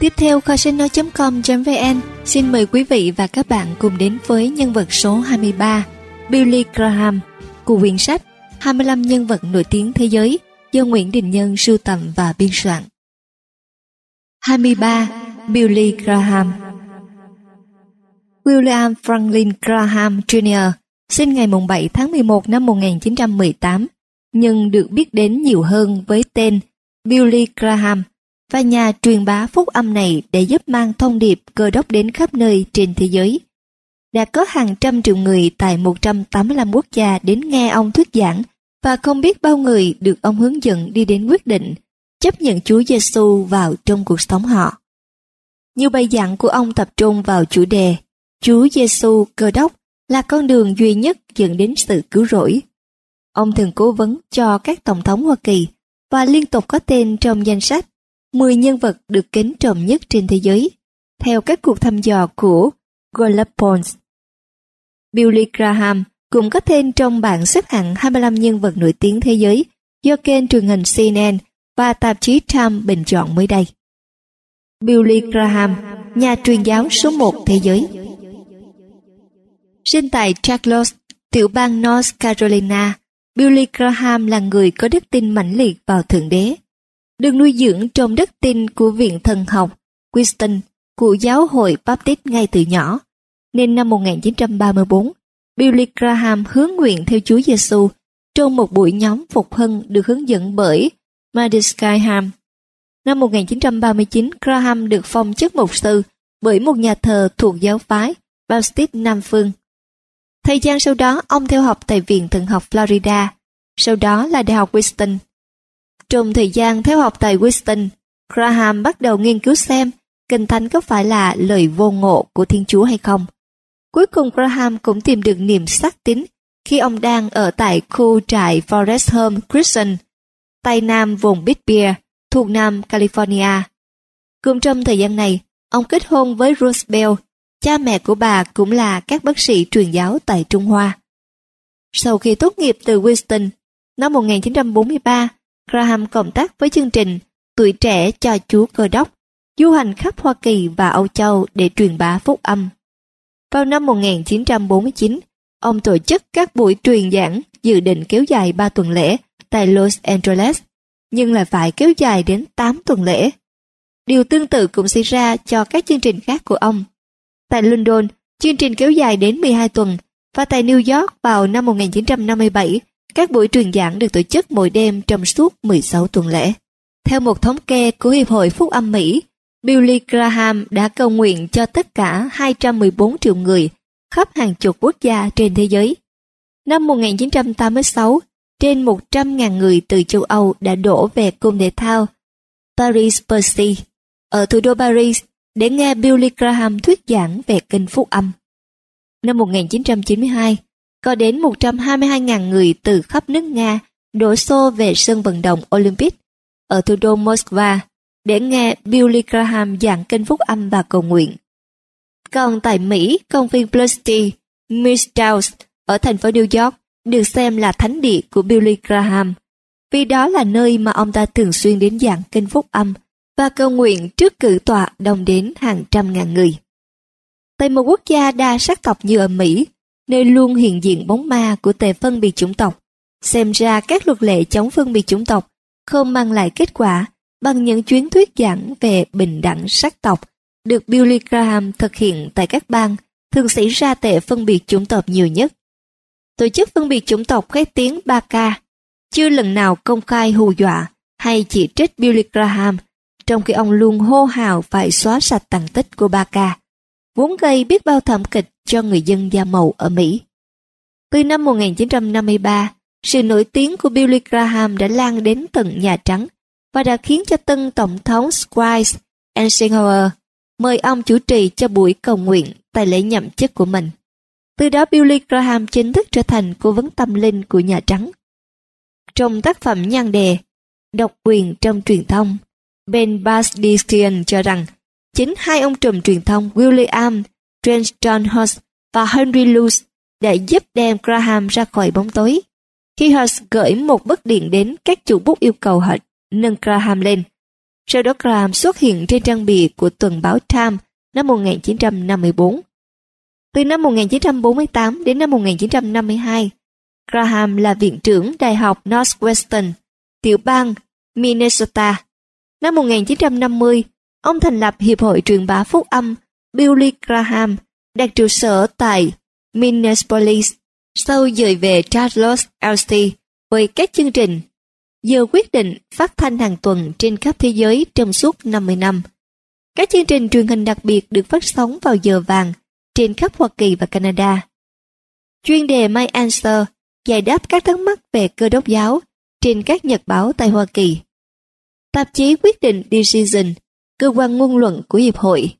Tiếp theo, kho sách nói.com.vn xin mời quý vị và các bạn cùng đến với nhân vật số 23, Billy Graham, của quyển sách 25 nhân vật nổi tiếng thế giới do Nguyễn Đình Nhân sưu tầm và biên soạn. 23. Billy Graham. William Franklin Graham Jr. sinh ngày 7 tháng 11 năm 1918, nhưng được biết đến nhiều hơn với tên Billy Graham, và nhà truyền bá phúc âm này để giúp mang thông điệp Cơ đốc đến khắp nơi trên thế giới. Đã có hàng trăm triệu người tại 185 quốc gia đến nghe ông thuyết giảng, và không biết bao người được ông hướng dẫn đi đến quyết định chấp nhận Chúa Giêsu vào trong cuộc sống họ. Nhiều bài giảng của ông tập trung vào chủ đề Chúa Giêsu Cơ đốc là con đường duy nhất dẫn đến sự cứu rỗi. Ông thường cố vấn cho các tổng thống Hoa Kỳ và liên tục có tên trong danh sách 10 nhân vật được kính trọng nhất trên thế giới, theo các cuộc thăm dò của Gallup Polls. Billy Graham cũng có tên trong bảng xếp hạng 25 nhân vật nổi tiếng thế giới do kênh truyền hình CNN và tạp chí Time bình chọn mới đây. Billy Graham, nhà truyền giáo số 1 thế giới. Sinh tại Charlotte, tiểu bang North Carolina, Billy Graham là người có đức tin mãnh liệt vào Thượng Đế. Được nuôi dưỡng trong đức tin của Viện Thần học Winston của giáo hội Baptist ngay từ nhỏ, nên năm 1934, Billy Graham hướng nguyện theo Chúa Giêsu trong một buổi nhóm phục hưng được hướng dẫn bởi Maddie Skyham. Năm 1939, Graham được phong chức mục sư bởi một nhà thờ thuộc giáo phái Baptist Nam Phương. Thời gian sau đó, ông theo học tại Viện Thần học Florida, sau đó là Đại học Winston. Trong thời gian theo học tại Winston, Graham bắt đầu nghiên cứu xem Kinh Thánh có phải là lời vô ngộ của Thiên Chúa hay không. Cuối cùng Graham cũng tìm được niềm xác tín khi ông đang ở tại khu trại Forest Home Christian, tây nam vùng Big Bear, thuộc Nam California. Cũng trong thời gian này, ông kết hôn với Ruth Bell, cha mẹ của bà cũng là các bác sĩ truyền giáo tại Trung Hoa. Sau khi tốt nghiệp từ Winston, năm 1943, Graham cộng tác với chương trình Tuổi trẻ cho Chúa Cơ đốc, du hành khắp Hoa Kỳ và Âu Châu để truyền bá phúc âm. Vào năm 1949, ông tổ chức các buổi truyền giảng dự định kéo dài 3 tuần lễ tại Los Angeles, nhưng lại phải kéo dài đến 8 tuần lễ. Điều tương tự cũng xảy ra cho các chương trình khác của ông. Tại London, chương trình kéo dài đến 12 tuần, và tại New York vào năm 1957, các buổi truyền giảng được tổ chức mỗi đêm trong suốt 16 tuần lễ. Theo một thống kê của Hiệp hội Phúc âm Mỹ, Billy Graham đã cầu nguyện cho tất cả 214 triệu người khắp hàng chục quốc gia trên thế giới. Năm 1986, trên 100.000 người từ châu Âu đã đổ về cung thể thao Paris-Bercy ở thủ đô Paris để nghe Billy Graham thuyết giảng về kinh Phúc âm. Năm 1992, có đến 122.000 người từ khắp nước Nga đổ xô về sân vận động Olympic ở thủ đô Moscow để nghe Billy Graham giảng kinh Phúc âm và cầu nguyện. Còn tại Mỹ, công viên Pulaski Mills ở thành phố New York được xem là thánh địa của Billy Graham, vì đó là nơi mà ông ta thường xuyên đến giảng kinh Phúc âm và cầu nguyện trước cử tọa đông đến hàng trăm ngàn người. Tại một quốc gia đa sắc tộc như ở Mỹ, nơi luôn hiện diện bóng ma của tệ phân biệt chủng tộc, xem ra các luật lệ chống phân biệt chủng tộc không mang lại kết quả bằng những chuyến thuyết giảng về bình đẳng sắc tộc được Billy Graham thực hiện tại các bang thường xảy ra tệ phân biệt chủng tộc nhiều nhất. Tổ chức phân biệt chủng tộc khét tiếng Baka chưa lần nào công khai hù dọa hay chỉ trích Billy Graham, trong khi ông luôn hô hào phải xóa sạch tàn tích của Baka, vốn gây biết bao thảm kịch cho người dân da màu ở Mỹ. Từ năm 1953, sự nổi tiếng của Billy Graham đã lan đến tận Nhà Trắng và đã khiến cho tân Tổng thống Dwight Eisenhower mời ông chủ trì cho buổi cầu nguyện tại lễ nhậm chức của mình. Từ đó Billy Graham chính thức trở thành cố vấn tâm linh của Nhà Trắng. Trong tác phẩm nhan đề Độc quyền trong truyền thông, Ben Basdikian cho rằng chính hai ông trùm truyền thông William Trenton Hurst và Henry Luce đã giúp đem Graham ra khỏi bóng tối. Khi Hurst gửi một bức điện đến các chủ bút yêu cầu họ nâng Graham lên, Sau đó Graham xuất hiện trên trang bìa của tuần báo Time năm 1954. Từ năm 1948 đến năm 1952, Graham là viện trưởng Đại học Northwestern, tiểu bang Minnesota. Năm 1950, ông thành lập Hiệp hội truyền bá phúc âm Billy Graham, đặt trụ sở tại Minneapolis, sau dời về Charlotte, LC với các chương trình. Giờ quyết định phát thanh hàng tuần trên khắp thế giới trong suốt 50 năm. Các chương trình truyền hình đặc biệt được phát sóng vào giờ vàng trên khắp Hoa Kỳ và Canada. Chuyên đề My Answer giải đáp các thắc mắc về Cơ đốc giáo trên các nhật báo tại Hoa Kỳ. Tạp chí quyết định Decision, cơ quan ngôn luận của Hiệp hội.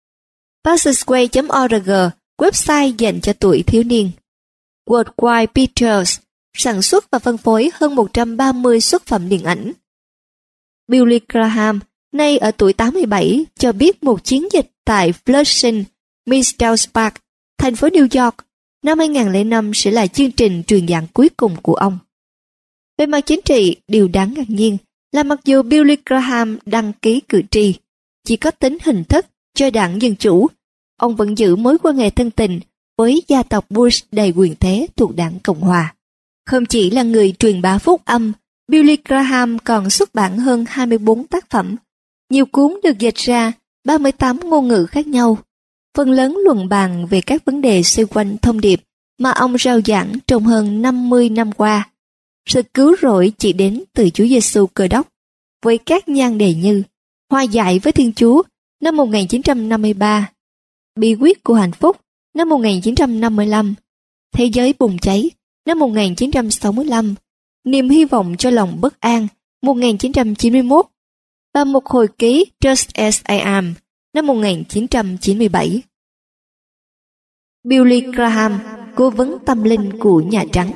Passorsway.org, website dành cho tuổi thiếu niên. Worldwide Pictures, sản xuất và phân phối hơn 130 xuất phẩm điện ảnh. Billy Graham, nay ở tuổi 87, cho biết một chiến dịch tại Flushing Meadows Park, thành phố New York, năm 2005 sẽ là chương trình truyền giảng cuối cùng của ông. Về mặt chính trị, điều đáng ngạc nhiên là mặc dù Billy Graham đăng ký cử tri, chỉ có tính hình thức cho đảng Dân Chủ, ông vẫn giữ mối quan hệ thân tình với gia tộc Bush đầy quyền thế thuộc đảng Cộng Hòa. Không chỉ là người truyền bá phúc âm, Billy Graham còn xuất bản hơn 24 tác phẩm. Nhiều cuốn được dịch ra 38 ngôn ngữ khác nhau. Phần lớn luận bàn về các vấn đề xoay quanh thông điệp mà ông rao giảng trong hơn 50 năm qua. Sự cứu rỗi chỉ đến từ Chúa Giêsu Cơ Đốc, với các nhan đề như Hòa giải với Thiên Chúa năm 1953, Bí quyết của hạnh phúc năm 1955, Thế giới bùng cháy năm 1965, Niềm hy vọng cho lòng bất an 1991 và một hồi ký Just as I am năm 1997. Billy Graham, cố vấn tâm linh của Nhà Trắng.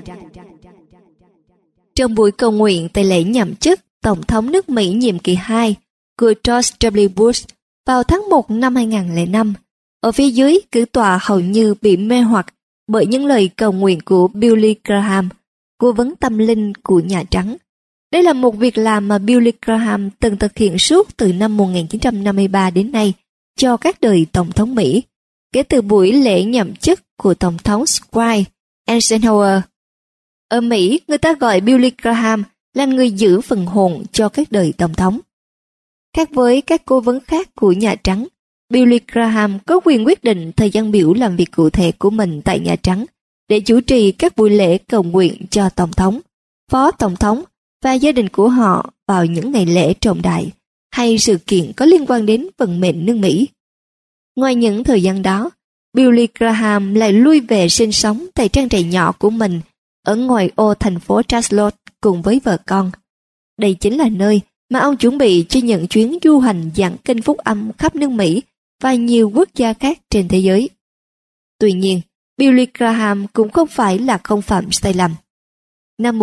Trong buổi cầu nguyện tại lễ nhậm chức Tổng thống nước Mỹ nhiệm kỳ 2 của George W. Bush vào tháng 1 năm 2005, ở phía dưới cử tọa hầu như bị mê hoặc bởi những lời cầu nguyện của Billy Graham, cố vấn tâm linh của Nhà Trắng. Đây là một việc làm mà Billy Graham từng thực hiện suốt từ năm 1953 đến nay cho các đời Tổng thống Mỹ, kể từ buổi lễ nhậm chức của Tổng thống Dwight Eisenhower. Ở Mỹ, người ta gọi Billy Graham là người giữ phần hồn cho các đời Tổng thống. Khác với các cố vấn khác của Nhà Trắng, Billy Graham có quyền quyết định thời gian biểu làm việc cụ thể của mình tại Nhà Trắng để chủ trì các buổi lễ cầu nguyện cho Tổng thống, Phó Tổng thống và gia đình của họ vào những ngày lễ trọng đại hay sự kiện có liên quan đến vận mệnh nước Mỹ. Ngoài những thời gian đó, Billy Graham lại lui về sinh sống tại trang trại nhỏ của mình ở ngoài ô thành phố Charlotte cùng với vợ con. Đây chính là nơi mà ông chuẩn bị cho những chuyến du hành giảng kinh phúc âm khắp nước Mỹ và nhiều quốc gia khác trên thế giới. Tuy nhiên, Billy Graham cũng không phải là không phạm sai lầm. Năm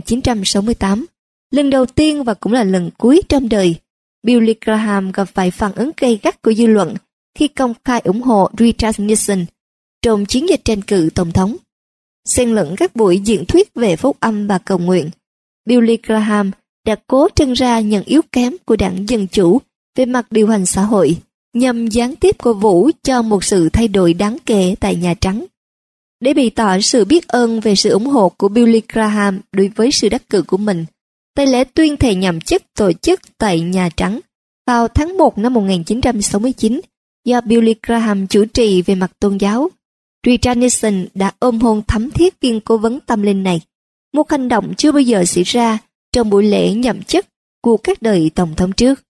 1968, lần đầu tiên và cũng là lần cuối trong đời, Billy Graham gặp phải phản ứng gay gắt của dư luận khi công khai ủng hộ Richard Nixon trong chiến dịch tranh cử tổng thống. Xen lẫn các buổi diễn thuyết về phúc âm và cầu nguyện, Billy Graham đã cố trưng ra những yếu kém của đảng Dân Chủ về mặt điều hành xã hội, nhằm gián tiếp cổ vũ cho một sự thay đổi đáng kể tại Nhà Trắng. Để bày tỏ sự biết ơn về sự ủng hộ của Billy Graham đối với sự đắc cử của mình, tại lễ tuyên thệ nhậm chức tổ chức tại Nhà Trắng vào tháng 1 năm 1969 do Billy Graham chủ trì về mặt tôn giáo, Richard Nixon đã ôm hôn thắm thiết viên cố vấn tâm linh này, một hành động chưa bao giờ xảy ra trong buổi lễ nhậm chức của các đời tổng thống trước.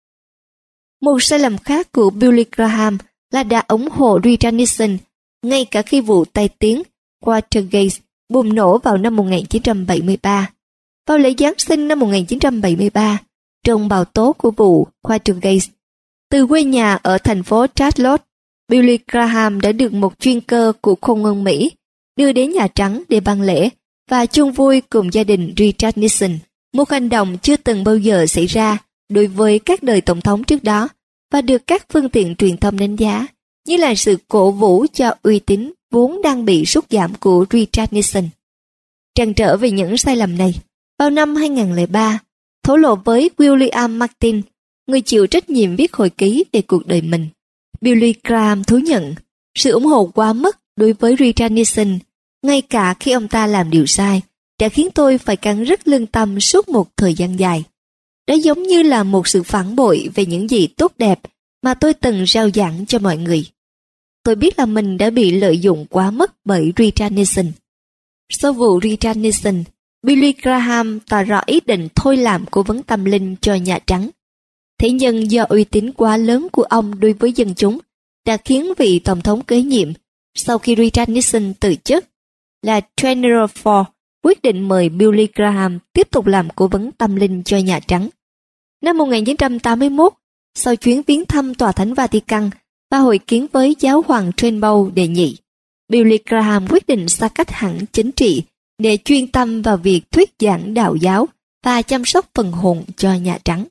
Một sai lầm khác của Billy Graham là đã ủng hộ Richard Nixon ngay cả khi vụ tai tiếng Watergate bùng nổ vào năm 1973. Vào lễ Giáng sinh năm 1973, trong bào tố của vụ Watergate, từ quê nhà ở thành phố Charlotte, Billy Graham đã được một chuyên cơ của không quân Mỹ đưa đến Nhà Trắng để ban lễ và chung vui cùng gia đình Richard Nixon, một hành động chưa từng bao giờ xảy ra đối với các đời tổng thống trước đó và được các phương tiện truyền thông đánh giá như là sự cổ vũ cho uy tín vốn đang bị sút giảm của Richard Nixon. Trăn trở về những sai lầm này, vào năm 2003, thổ lộ với William Martin, người chịu trách nhiệm viết hồi ký về cuộc đời mình. Billy Graham thú nhận sự ủng hộ quá mức đối với Richard Nixon, ngay cả khi ông ta làm điều sai, đã khiến tôi phải cắn rứt lương tâm suốt một thời gian dài. Đó giống như là một sự phản bội về những gì tốt đẹp mà tôi từng rao giảng cho mọi người. Tôi biết là mình đã bị lợi dụng quá mức bởi Richard Nixon. Sau vụ Richard Nixon, Billy Graham tỏ rõ ý định thôi làm cố vấn tâm linh cho Nhà Trắng. Thế nhưng do uy tín quá lớn của ông đối với dân chúng đã khiến vị tổng thống kế nhiệm sau khi Richard Nixon từ chức là General Ford quyết định mời Billy Graham tiếp tục làm cố vấn tâm linh cho Nhà Trắng. Năm 1981, sau chuyến viếng thăm Tòa Thánh Vatican và hội kiến với giáo hoàng Trumbull đệ nhị, Billy Graham quyết định xa cách hẳn chính trị để chuyên tâm vào việc thuyết giảng đạo giáo và chăm sóc phần hồn cho Nhà Trắng.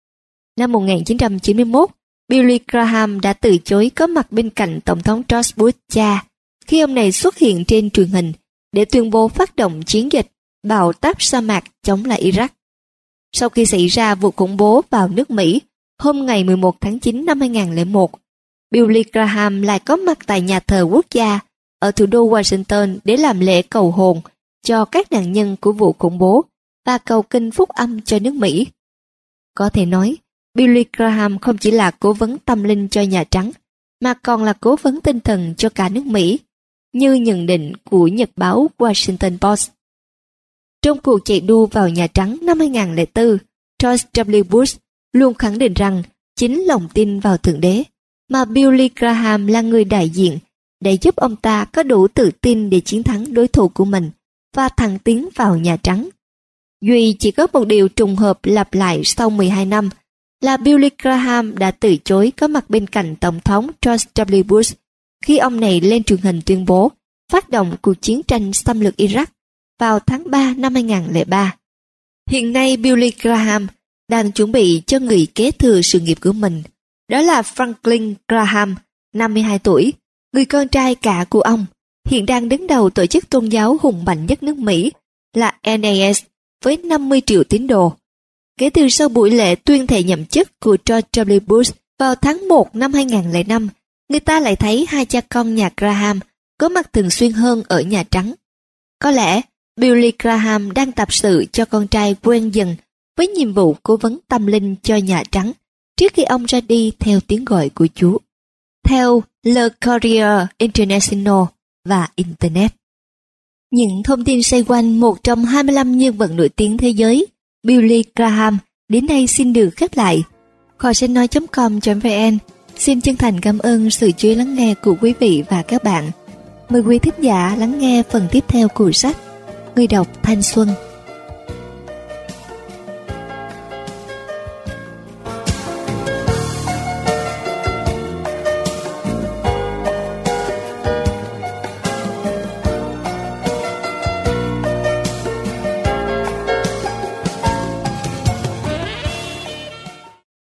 Năm 1991, Billy Graham đã từ chối có mặt bên cạnh Tổng thống George Bush cha khi ông này xuất hiện trên truyền hình để tuyên bố phát động chiến dịch bào táp sa mạc chống lại Iraq. Sau khi xảy ra vụ khủng bố vào nước Mỹ hôm ngày 11 tháng 9 năm 2001, Billy Graham lại có mặt tại nhà thờ quốc gia ở thủ đô Washington để làm lễ cầu hồn cho các nạn nhân của vụ khủng bố và cầu kinh phúc âm cho nước Mỹ. Có thể nói, Billy Graham không chỉ là cố vấn tâm linh cho Nhà Trắng, mà còn là cố vấn tinh thần cho cả nước Mỹ, như nhận định của nhật báo Washington Post. Trong cuộc chạy đua vào Nhà Trắng năm 2004, George W. Bush luôn khẳng định rằng chính lòng tin vào Thượng Đế, mà Billy Graham là người đại diện để giúp ông ta có đủ tự tin để chiến thắng đối thủ của mình và thẳng tiến vào Nhà Trắng. Duy chỉ có một điều trùng hợp lặp lại sau 12 năm là Billy Graham đã từ chối có mặt bên cạnh Tổng thống George W. Bush khi ông này lên truyền hình tuyên bố phát động cuộc chiến tranh xâm lược Iraq vào tháng 3 năm 2003. Hiện nay Billy Graham đang chuẩn bị cho người kế thừa sự nghiệp của mình. Đó là Franklin Graham, 52 tuổi, người con trai cả của ông, hiện đang đứng đầu tổ chức tôn giáo hùng mạnh nhất nước Mỹ là NAS với 50 triệu tín đồ. Kể từ sau buổi lễ tuyên thệ nhậm chức của George W. Bush vào tháng 1 năm 2005, người ta lại thấy hai cha con nhà Graham có mặt thường xuyên hơn ở Nhà Trắng. Có lẽ Billy Graham đang tập sự cho con trai quen dần với nhiệm vụ cố vấn tâm linh cho Nhà Trắng trước khi ông ra đi theo tiếng gọi của Chúa. Theo Le Courrier International và Internet. Những thông tin xoay quanh một trong 25 nhân vật nổi tiếng thế giới, Billy Graham, đến đây xin được khép lại. Kho sách nói.com.vn xin chân thành cảm ơn sự chú ý lắng nghe của quý vị và các bạn. Mời quý thính giả lắng nghe phần tiếp theo của sách. Người đọc Thanh Xuân.